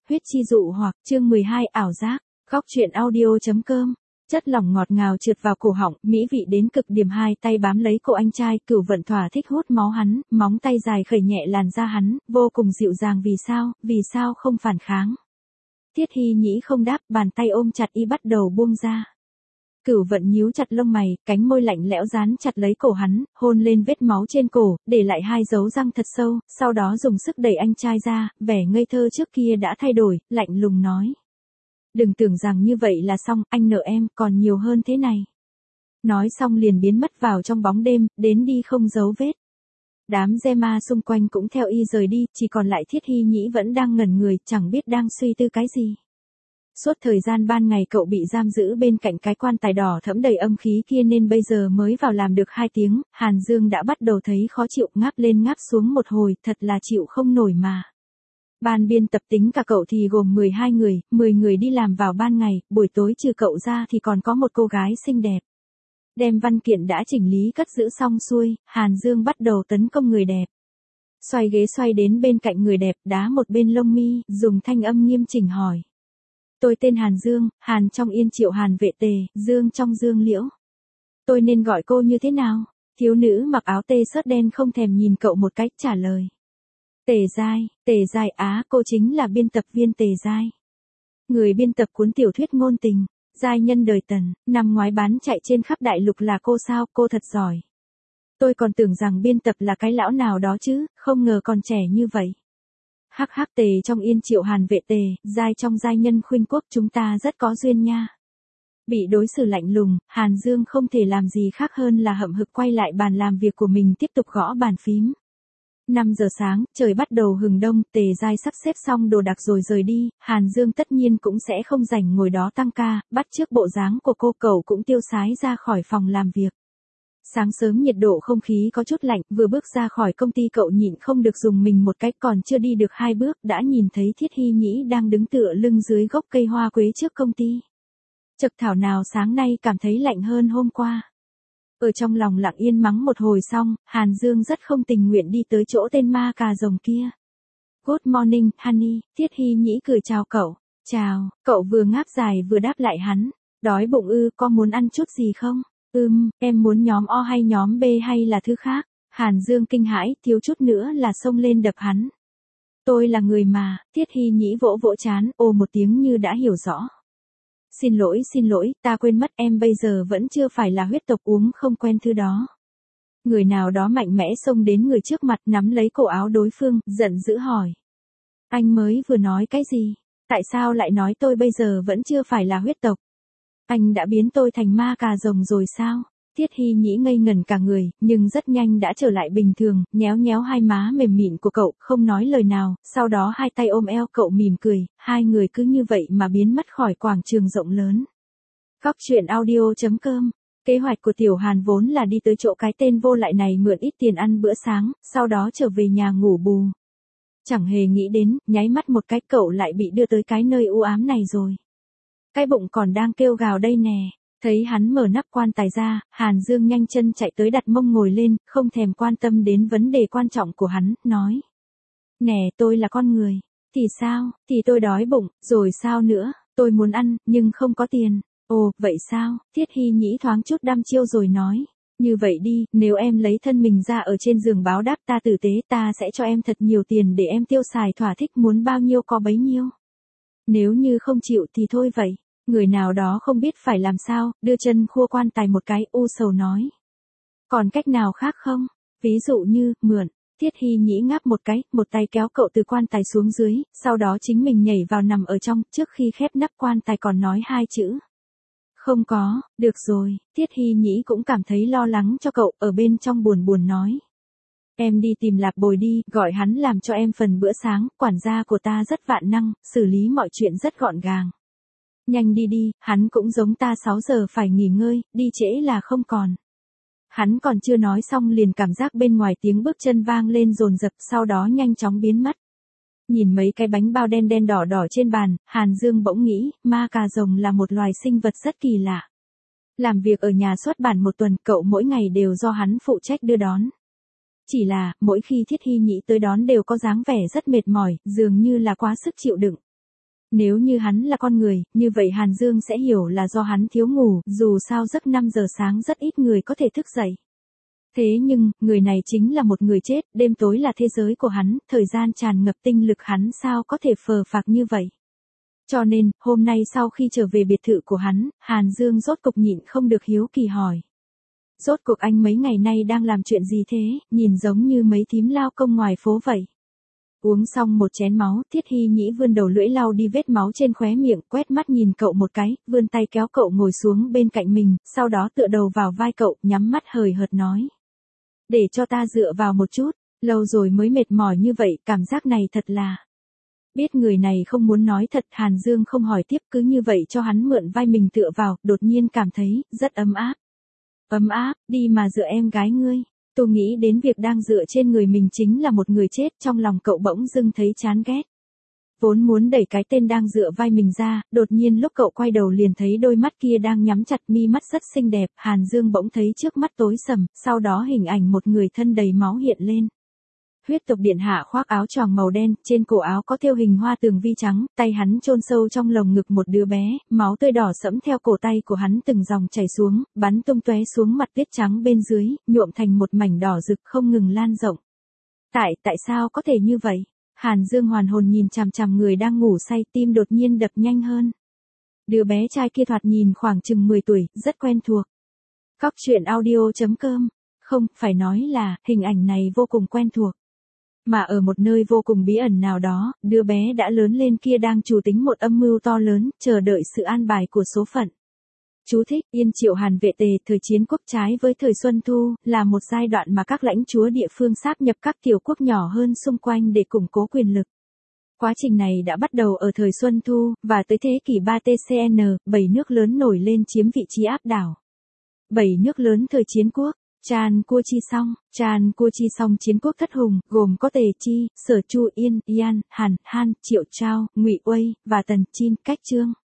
Huyết chi dụ hoặc, chương 12 ảo giác, góc truyện audio.com. Chất lỏng ngọt ngào trượt vào cổ họng, mỹ vị đến cực điểm, hai tay bám lấy cổ anh trai, Cửu Vận thỏa thích hút máu hắn, móng tay dài khởi nhẹ làn da hắn, vô cùng dịu dàng. Vì sao không phản kháng? Tiết Hy Nhĩ không đáp, bàn tay ôm chặt y bắt đầu buông ra. Cửu Vận nhíu chặt lông mày, cánh môi lạnh lẽo dán chặt lấy cổ hắn, hôn lên vết máu trên cổ, để lại hai dấu răng thật sâu, sau đó dùng sức đẩy anh trai ra, vẻ ngây thơ trước kia đã thay đổi, lạnh lùng nói. Đừng tưởng rằng như vậy là xong, anh nợ em còn nhiều hơn thế này. Nói xong liền biến mất vào trong bóng đêm, đến đi không dấu vết. Đám Gemma xung quanh cũng theo y rời đi, chỉ còn lại Thiết Hy Nhĩ vẫn đang ngẩn người, chẳng biết đang suy tư cái gì. Suốt thời gian ban ngày cậu bị giam giữ bên cạnh cái quan tài đỏ thẫm đầy âm khí kia nên bây giờ mới vào làm được 2 tiếng, Hàn Dương đã bắt đầu thấy khó chịu, ngáp lên ngáp xuống một hồi, thật là chịu không nổi mà. Ban biên tập tính cả cậu thì gồm 12 người, 10 người đi làm vào ban ngày, buổi tối trừ cậu ra thì còn có một cô gái xinh đẹp. Đem văn kiện đã chỉnh lý cất giữ xong xuôi, Hàn Dương bắt đầu tấn công người đẹp. Xoay ghế xoay đến bên cạnh người đẹp, đá một bên lông mi, dùng thanh âm nghiêm chỉnh hỏi. Tôi tên Hàn Dương, Hàn trong Yên Triệu, Hàn vệ tề, Dương trong Dương Liễu. Tôi nên gọi cô như thế nào? Thiếu nữ mặc áo tê sớt đen không thèm nhìn cậu một cách trả lời. Tề Giai á, cô chính là biên tập viên Tề Giai. Người biên tập cuốn tiểu thuyết ngôn tình, giai nhân đời Tần, năm ngoái bán chạy trên khắp đại lục là cô sao, cô thật giỏi. Tôi còn tưởng rằng biên tập là cái lão nào đó chứ, không ngờ còn trẻ như vậy. Hắc hắc, Tề trong Yên Triệu, Hàn vệ tề, Giai trong giai nhân khuynh quốc, chúng ta rất có duyên nha. Bị đối xử lạnh lùng, Hàn Dương không thể làm gì khác hơn là hậm hực quay lại bàn làm việc của mình tiếp tục gõ bàn phím. 5 giờ sáng, trời bắt đầu hừng đông, Tề Giai sắp xếp xong đồ đạc rồi rời đi, Hàn Dương tất nhiên cũng sẽ không rảnh ngồi đó tăng ca, bắt chước bộ dáng của cô, cậu cũng tiêu sái ra khỏi phòng làm việc. Sáng sớm nhiệt độ không khí có chút lạnh, vừa bước ra khỏi công ty cậu nhịn không được dùng mình một cái, còn chưa đi được 2 bước đã nhìn thấy Thiết Hy Nhĩ đang đứng tựa lưng dưới gốc cây hoa quế trước công ty. Chật thảo nào sáng nay cảm thấy lạnh hơn hôm qua. Ở trong lòng lặng yên mắng một hồi xong, Hàn Dương rất không tình nguyện đi tới chỗ tên ma cà rồng kia. Good morning, honey, Thiết Hy Nhĩ cười chào cậu. Chào, cậu vừa ngáp dài vừa đáp lại hắn. Đói bụng ư, có muốn ăn chút gì không? Em muốn nhóm O hay nhóm B hay là thứ khác? Hàn Dương kinh hãi, thiếu chút nữa là xông lên đập hắn. Tôi là người mà, Thiết Hy Nhĩ vỗ vỗ trán, ồ một tiếng như đã hiểu rõ. Xin lỗi, ta quên mất, em bây giờ vẫn chưa phải là huyết tộc, uống không quen thứ đó. Người nào đó mạnh mẽ xông đến người trước mặt, nắm lấy cổ áo đối phương, giận dữ hỏi. Anh mới vừa nói cái gì? Tại sao lại nói tôi bây giờ vẫn chưa phải là huyết tộc? Anh đã biến tôi thành ma cà rồng rồi sao? Thiết Hy Nhĩ ngây ngẩn cả người, nhưng rất nhanh đã trở lại bình thường, nhéo nhéo hai má mềm mịn của cậu, không nói lời nào, sau đó hai tay ôm eo cậu mỉm cười, hai người cứ như vậy mà biến mất khỏi quảng trường rộng lớn. Góc truyện audio.com. Kế hoạch của Tiểu Hàn vốn là đi tới chỗ cái tên vô lại này mượn ít tiền ăn bữa sáng, sau đó trở về nhà ngủ bù. Chẳng hề nghĩ đến, nháy mắt một cái cậu lại bị đưa tới cái nơi u ám này rồi. Cái bụng còn đang kêu gào đây nè. Thấy hắn mở nắp quan tài ra, Hàn Dương nhanh chân chạy tới đặt mông ngồi lên, không thèm quan tâm đến vấn đề quan trọng của hắn, nói. Nè, tôi là con người. Thì sao, thì tôi đói bụng, rồi sao nữa, tôi muốn ăn, nhưng không có tiền. Ồ, vậy sao, Thiết Hy Nhĩ thoáng chút đăm chiêu rồi nói. Như vậy đi, nếu em lấy thân mình ra ở trên giường báo đáp ta tử tế, ta sẽ cho em thật nhiều tiền để em tiêu xài thỏa thích, muốn bao nhiêu có bấy nhiêu. Nếu như không chịu thì thôi vậy. Người nào đó không biết phải làm sao, đưa chân khua quan tài một cái, u sầu nói. Còn cách nào khác không? Ví dụ như, mượn. Thiết Hy Nhĩ ngáp một cái, một tay kéo cậu từ quan tài xuống dưới, sau đó chính mình nhảy vào nằm ở trong, trước khi khép nắp quan tài còn nói 2 chữ. Không có, được rồi, Thiết Hy Nhĩ cũng cảm thấy lo lắng cho cậu, ở bên trong buồn nói. Em đi tìm Lạp Bồi đi, gọi hắn làm cho em phần bữa sáng, quản gia của ta rất vạn năng, xử lý mọi chuyện rất gọn gàng. Nhanh đi, hắn cũng giống ta 6 giờ phải nghỉ ngơi, đi trễ là không còn. Hắn còn chưa nói xong liền cảm giác bên ngoài tiếng bước chân vang lên dồn dập, sau đó nhanh chóng biến mất. Nhìn mấy cái bánh bao đen đen đỏ đỏ trên bàn, Hàn Dương bỗng nghĩ, ma cà rồng là một loài sinh vật rất kỳ lạ. Làm việc ở nhà xuất bản 1 tuần, cậu mỗi ngày đều do hắn phụ trách đưa đón. Chỉ là, mỗi khi Thiết Hy Nhĩ tới đón đều có dáng vẻ rất mệt mỏi, dường như là quá sức chịu đựng. Nếu như hắn là con người, như vậy Hàn Dương sẽ hiểu là do hắn thiếu ngủ, dù sao giấc 5 giờ sáng rất ít người có thể thức dậy. Thế nhưng, người này chính là một người chết, đêm tối là thế giới của hắn, thời gian tràn ngập tinh lực hắn sao có thể phờ phạc như vậy. Cho nên, hôm nay sau khi trở về biệt thự của hắn, Hàn Dương rốt cục nhịn không được hiếu kỳ hỏi. Rốt cuộc anh mấy ngày nay đang làm chuyện gì thế, nhìn giống như mấy thím lao công ngoài phố vậy. Uống xong một chén máu, Thiết Hy Nhĩ vươn đầu lưỡi lau đi vết máu trên khóe miệng, quét mắt nhìn cậu một cái, vươn tay kéo cậu ngồi xuống bên cạnh mình, sau đó tựa đầu vào vai cậu, nhắm mắt hời hợt nói. Để cho ta dựa vào một chút, lâu rồi mới mệt mỏi như vậy, cảm giác này thật là... Biết người này không muốn nói thật, Hàn Dương không hỏi tiếp, cứ như vậy cho hắn mượn vai mình tựa vào, đột nhiên cảm thấy, rất ấm áp. Ấm áp, đi mà dựa em gái ngươi. Tôi nghĩ đến việc đang dựa trên người mình chính là một người chết, trong lòng cậu bỗng dưng thấy chán ghét. Vốn muốn đẩy cái tên đang dựa vai mình ra, đột nhiên lúc cậu quay đầu liền thấy đôi mắt kia đang nhắm chặt, mi mắt rất xinh đẹp, Hàn Dương bỗng thấy trước mắt tối sầm, sau đó hình ảnh một người thân đầy máu hiện lên. Huyết tộc điện hạ khoác áo choàng màu đen, trên cổ áo có thêu hình hoa tường vi trắng, tay hắn chôn sâu trong lồng ngực một đứa bé, máu tươi đỏ sẫm theo cổ tay của hắn từng dòng chảy xuống, bắn tung tóe xuống mặt tuyết trắng bên dưới, nhuộm thành một mảnh đỏ rực không ngừng lan rộng. Tại sao có thể như vậy? Hàn Dương hoàn hồn nhìn chằm chằm người đang ngủ say, tim đột nhiên đập nhanh hơn. Đứa bé trai kia thoạt nhìn khoảng chừng 10 tuổi, rất quen thuộc. Cóc truyện audio.com. Không, phải nói là, hình ảnh này vô cùng quen thuộc. Mà ở một nơi vô cùng bí ẩn nào đó, đứa bé đã lớn lên kia đang chủ tính một âm mưu to lớn, chờ đợi sự an bài của số phận. Chú thích, Yên Triệu Hàn Vệ Tề, thời chiến quốc trái với thời Xuân Thu, là một giai đoạn mà các lãnh chúa địa phương sáp nhập các tiểu quốc nhỏ hơn xung quanh để củng cố quyền lực. Quá trình này đã bắt đầu ở thời Xuân Thu, và tới thế kỷ 3 TCN, 7 nước lớn nổi lên chiếm vị trí áp đảo. 7 nước lớn thời chiến quốc. Chan Cua Chi Song chiến quốc thất hùng, gồm có Tề Chi, Sở Chu Yên, Yan, Hàn, Han, Triệu Trao, Ngụy Uây, và Tần Chin, Cách Trương.